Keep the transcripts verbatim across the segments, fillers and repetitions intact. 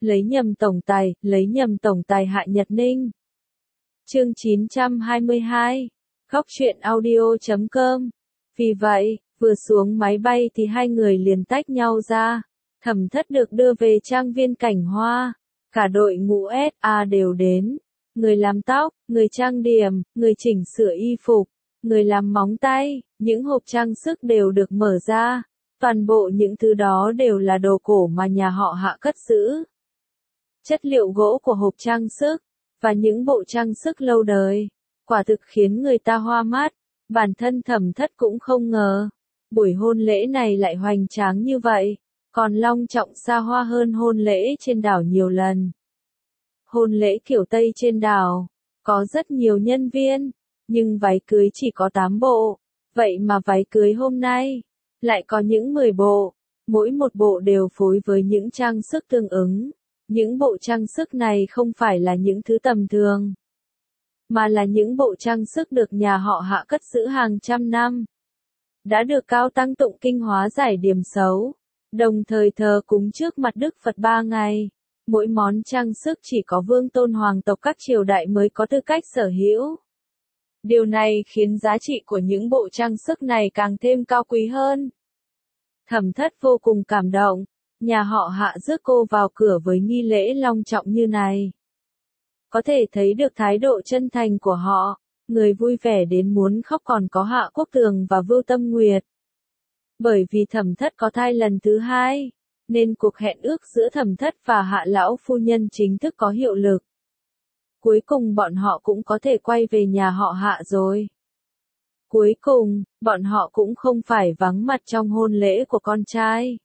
lấy nhầm tổng tài, lấy nhầm tổng tài Hạ Nhật Ninh. Chương chín trăm hai mươi hai, Góc truyện audio chấm com. Vì vậy, vừa xuống máy bay thì hai người liền tách nhau ra. Thẩm Thất được đưa về trang viên Cảnh Hoa. Cả đội ngũ ét a đều đến. Người làm tóc, người trang điểm, người chỉnh sửa y phục, người làm móng tay, những hộp trang sức đều được mở ra. Toàn bộ những thứ đó đều là đồ cổ mà nhà họ Hạ cất giữ. Chất liệu gỗ của hộp trang sức, và những bộ trang sức lâu đời, quả thực khiến người ta hoa mắt. Bản thân Thẩm Thất cũng không ngờ, buổi hôn lễ này lại hoành tráng như vậy, còn long trọng xa hoa hơn hôn lễ trên đảo nhiều lần. Hôn lễ kiểu Tây trên đảo, có rất nhiều nhân viên, nhưng váy cưới chỉ có tám bộ, vậy mà váy cưới hôm nay, lại có những mười bộ, mỗi một bộ đều phối với những trang sức tương ứng. Những bộ trang sức này không phải là những thứ tầm thường, mà là những bộ trang sức được nhà họ Hạ cất giữ hàng trăm năm. Đã được cao tăng tụng kinh hóa giải điểm xấu, đồng thời thờ cúng trước mặt Đức Phật ba ngày. Mỗi món trang sức chỉ có vương tôn hoàng tộc các triều đại mới có tư cách sở hữu. Điều này khiến giá trị của những bộ trang sức này càng thêm cao quý hơn. Thẩm Thất vô cùng cảm động, nhà họ Hạ rước cô vào cửa với nghi lễ long trọng như này. Có thể thấy được thái độ chân thành của họ, người vui vẻ đến muốn khóc còn có Hạ Quốc Tường và Vưu Tâm Nguyệt. Bởi vì Thẩm Thất có thai lần thứ hai, nên cuộc hẹn ước giữa Thẩm Thất và Hạ lão phu nhân chính thức có hiệu lực. Cuối cùng bọn họ cũng có thể quay về nhà họ Hạ rồi. Cuối cùng, bọn họ cũng không phải vắng mặt trong hôn lễ của con trai.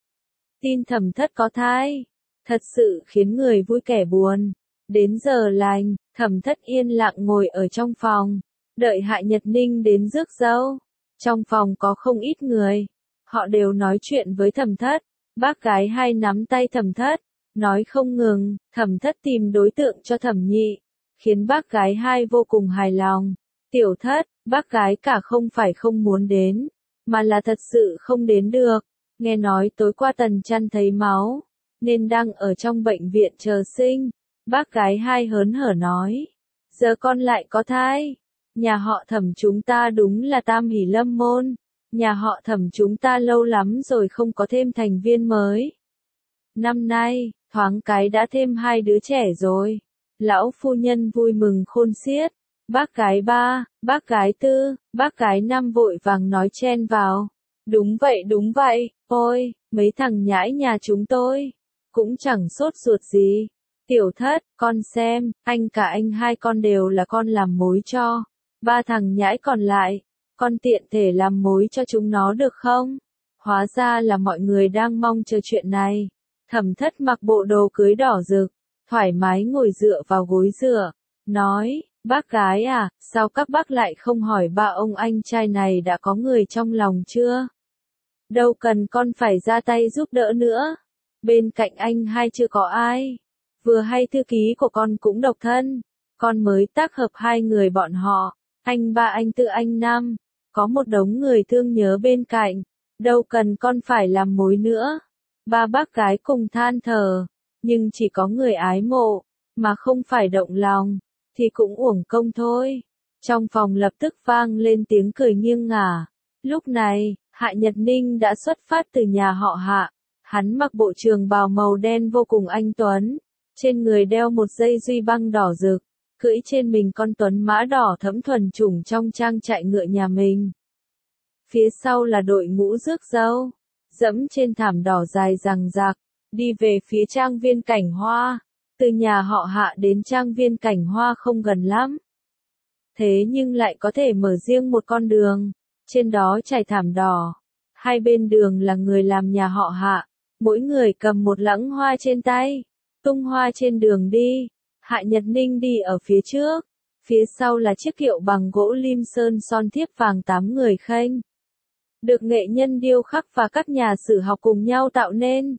Tin Thẩm Thất có thai, thật sự khiến người vui kẻ buồn. Đến giờ lành, Thẩm Thất yên lặng ngồi ở trong phòng, đợi Hạ Nhật Ninh đến rước dâu. Trong phòng có không ít người, họ đều nói chuyện với Thẩm Thất. Bác gái hai nắm tay Thẩm Thất, nói không ngừng. Thẩm Thất tìm đối tượng cho Thẩm Nhị, khiến bác gái hai vô cùng hài lòng. Tiểu Thất, bác gái cả không phải không muốn đến, mà là thật sự không đến được. Nghe nói tối qua Tần Chăn thấy máu, nên đang ở trong bệnh viện chờ sinh. Bác gái hai hớn hở nói, giờ con lại có thai. Nhà họ Thẩm chúng ta đúng là tam hỷ lâm môn. Nhà họ Thẩm chúng ta lâu lắm rồi không có thêm thành viên mới. Năm nay, thoáng cái đã thêm hai đứa trẻ rồi. Lão phu nhân vui mừng khôn xiết. Bác gái ba, bác gái tư, bác gái năm vội vàng nói chen vào. Đúng vậy đúng vậy, ôi, mấy thằng nhãi nhà chúng tôi, cũng chẳng sốt ruột gì. Tiểu Thất, con xem, anh cả anh hai con đều là con làm mối cho. Ba thằng nhãi còn lại, con tiện thể làm mối cho chúng nó được không? Hóa ra là mọi người đang mong chờ chuyện này. Thẩm Thất mặc bộ đồ cưới đỏ rực, thoải mái ngồi dựa vào gối dựa, nói, bác gái à, sao các bác lại không hỏi ba ông anh trai này đã có người trong lòng chưa? Đâu cần con phải ra tay giúp đỡ nữa. Bên cạnh anh hai chưa có ai. Vừa hay thư ký của con cũng độc thân. Con mới tác hợp hai người bọn họ. Anh ba anh tư anh năm. Có một đống người thương nhớ bên cạnh. Đâu cần con phải làm mối nữa. Ba bác gái cùng than thở. Nhưng chỉ có người ái mộ, mà không phải động lòng, thì cũng uổng công thôi. Trong phòng lập tức vang lên tiếng cười nghiêng ngả. Lúc này, Hạ Nhật Ninh đã xuất phát từ nhà họ Hạ. Hắn mặc bộ trường bào màu đen vô cùng anh tuấn. Trên người đeo một dây duy băng đỏ rực. Cưỡi trên mình con tuấn mã đỏ thẫm thuần chủng trong trang trại ngựa nhà mình. Phía sau là đội ngũ rước dâu. Dẫm trên thảm đỏ dài rằng rạc. Đi về phía trang viên Cảnh Hoa. Từ nhà họ Hạ đến trang viên Cảnh Hoa không gần lắm. Thế nhưng lại có thể mở riêng một con đường. Trên đó trải thảm đỏ. Hai bên đường là người làm nhà họ Hạ. Mỗi người cầm một lẵng hoa trên tay. Tung hoa trên đường đi. Hạ Nhật Ninh đi ở phía trước. Phía sau là chiếc kiệu bằng gỗ lim sơn son thiếp vàng tám người khênh. Được nghệ nhân điêu khắc và các nhà sử học cùng nhau tạo nên.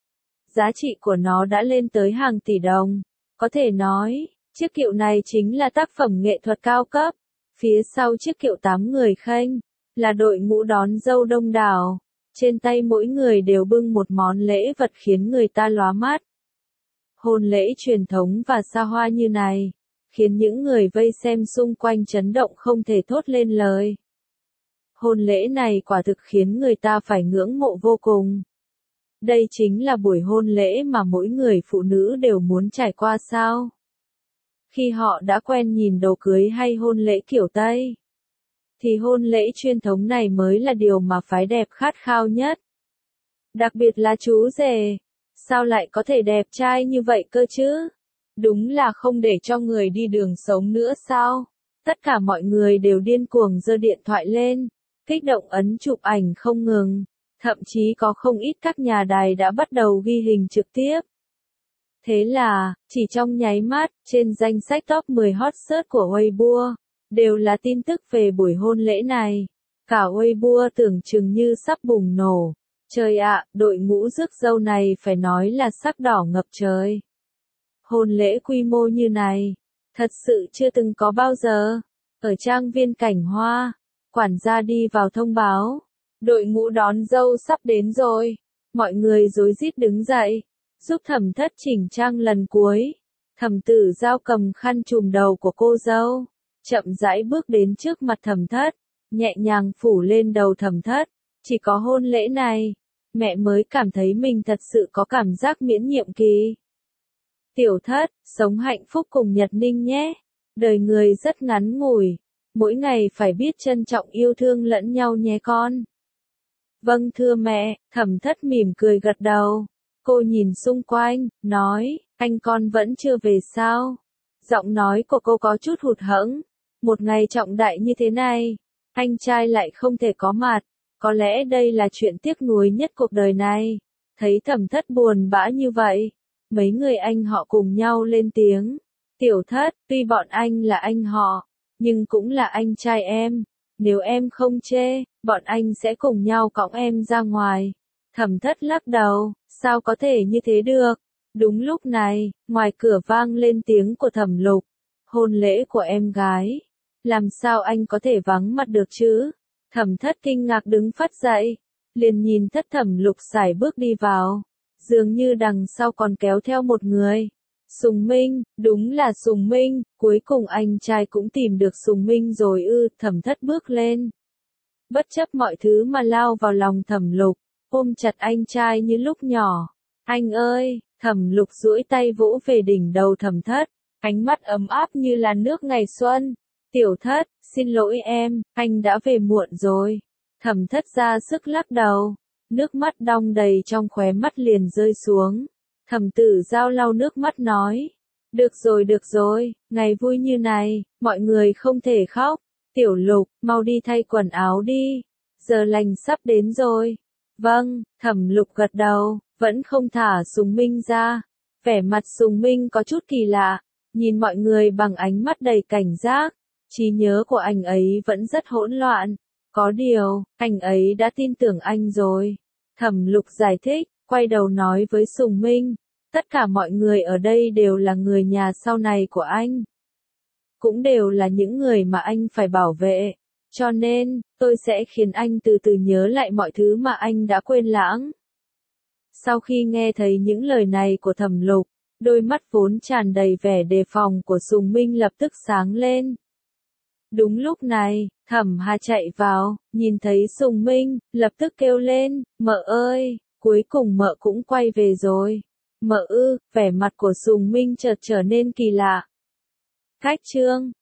Giá trị của nó đã lên tới hàng tỷ đồng. Có thể nói, chiếc kiệu này chính là tác phẩm nghệ thuật cao cấp. Phía sau chiếc kiệu tám người khênh, là đội ngũ đón dâu đông đảo. Trên tay mỗi người đều bưng một món lễ vật khiến người ta lóa mắt. Hôn lễ truyền thống và xa hoa như này, khiến những người vây xem xung quanh chấn động không thể thốt lên lời. Hôn lễ này quả thực khiến người ta phải ngưỡng mộ vô cùng. Đây chính là buổi hôn lễ mà mỗi người phụ nữ đều muốn trải qua sao? Khi họ đã quen nhìn đồ cưới hay hôn lễ kiểu Tây, thì hôn lễ truyền thống này mới là điều mà phái đẹp khát khao nhất. Đặc biệt là chú rể, sao lại có thể đẹp trai như vậy cơ chứ? Đúng là không để cho người đi đường sống nữa sao? Tất cả mọi người đều điên cuồng giơ điện thoại lên, kích động ấn chụp ảnh không ngừng. Thậm chí có không ít các nhà đài đã bắt đầu ghi hình trực tiếp. Thế là, chỉ trong nháy mắt, trên danh sách top mười hot search của Weibo, đều là tin tức về buổi hôn lễ này. Cả Weibo tưởng chừng như sắp bùng nổ. Trời ạ, đội ngũ rước dâu này phải nói là sắc đỏ ngập trời. Hôn lễ quy mô như này, thật sự chưa từng có bao giờ. Ở trang viên Cảnh Hoa, quản gia đi vào thông báo. Đội ngũ đón dâu sắp đến rồi. Mọi người rối rít đứng dậy, giúp Thẩm Thất chỉnh trang lần cuối. Thẩm Tử Giao cầm khăn trùm đầu của cô dâu, chậm rãi bước đến trước mặt Thẩm Thất, nhẹ nhàng phủ lên đầu Thẩm Thất. Chỉ có hôn lễ này, mẹ mới cảm thấy mình thật sự có cảm giác miễn nhiệm kỳ. Tiểu Thất, sống hạnh phúc cùng Nhật Ninh nhé. Đời người rất ngắn ngủi, mỗi ngày phải biết trân trọng yêu thương lẫn nhau nhé con. Vâng thưa mẹ, Thẩm Thất mỉm cười gật đầu. Cô nhìn xung quanh, nói, anh con vẫn chưa về sao? Giọng nói của cô có chút hụt hẫng. Một ngày trọng đại như thế này, anh trai lại không thể có mặt. Có lẽ đây là chuyện tiếc nuối nhất cuộc đời này. Thấy Thẩm Thất buồn bã như vậy, mấy người anh họ cùng nhau lên tiếng. Tiểu Thất, tuy bọn anh là anh họ, nhưng cũng là anh trai em. Nếu em không chê, bọn anh sẽ cùng nhau cõng em ra ngoài. Thẩm Thất lắc đầu, sao có thể như thế được? Đúng lúc này, ngoài cửa vang lên tiếng của Thẩm Lục. Hôn lễ của em gái. Làm sao anh có thể vắng mặt được chứ? Thẩm Thất kinh ngạc đứng phắt dậy, liền nhìn Thất Thẩm Lục sải bước đi vào. Dường như đằng sau còn kéo theo một người. Sùng Minh, đúng là Sùng Minh, cuối cùng anh trai cũng tìm được Sùng Minh rồi ư. Thẩm Thất bước lên, bất chấp mọi thứ mà lao vào lòng Thẩm Lục, ôm chặt anh trai như lúc nhỏ. Anh ơi, Thẩm Lục duỗi tay vỗ về đỉnh đầu Thẩm Thất, ánh mắt ấm áp như là nước ngày xuân. Tiểu Thất, xin lỗi em, anh đã về muộn rồi. Thẩm Thất ra sức lắc đầu, nước mắt đong đầy trong khóe mắt liền rơi xuống. Thẩm Tử Giao lau nước mắt nói, được rồi được rồi, ngày vui như này, mọi người không thể khóc. Tiểu Lục, mau đi thay quần áo đi, giờ lành sắp đến rồi. Vâng, Thẩm Lục gật đầu, vẫn không thả Sùng Minh ra. Vẻ mặt Sùng Minh có chút kỳ lạ, nhìn mọi người bằng ánh mắt đầy cảnh giác. Trí nhớ của anh ấy vẫn rất hỗn loạn. Có điều, anh ấy đã tin tưởng anh rồi. Thẩm Lục giải thích, quay đầu nói với Sùng Minh, tất cả mọi người ở đây đều là người nhà sau này của anh. Cũng đều là những người mà anh phải bảo vệ. Cho nên, tôi sẽ khiến anh từ từ nhớ lại mọi thứ mà anh đã quên lãng. Sau khi nghe thấy những lời này của Thẩm Lục, đôi mắt vốn tràn đầy vẻ đề phòng của Sùng Minh lập tức sáng lên. Đúng lúc này, Thẩm Hà chạy vào, nhìn thấy Sùng Minh, lập tức kêu lên, mợ ơi, cuối cùng mợ cũng quay về rồi. Mợ ư, vẻ mặt của Sùng Minh chợt trở nên kỳ lạ. Cách chương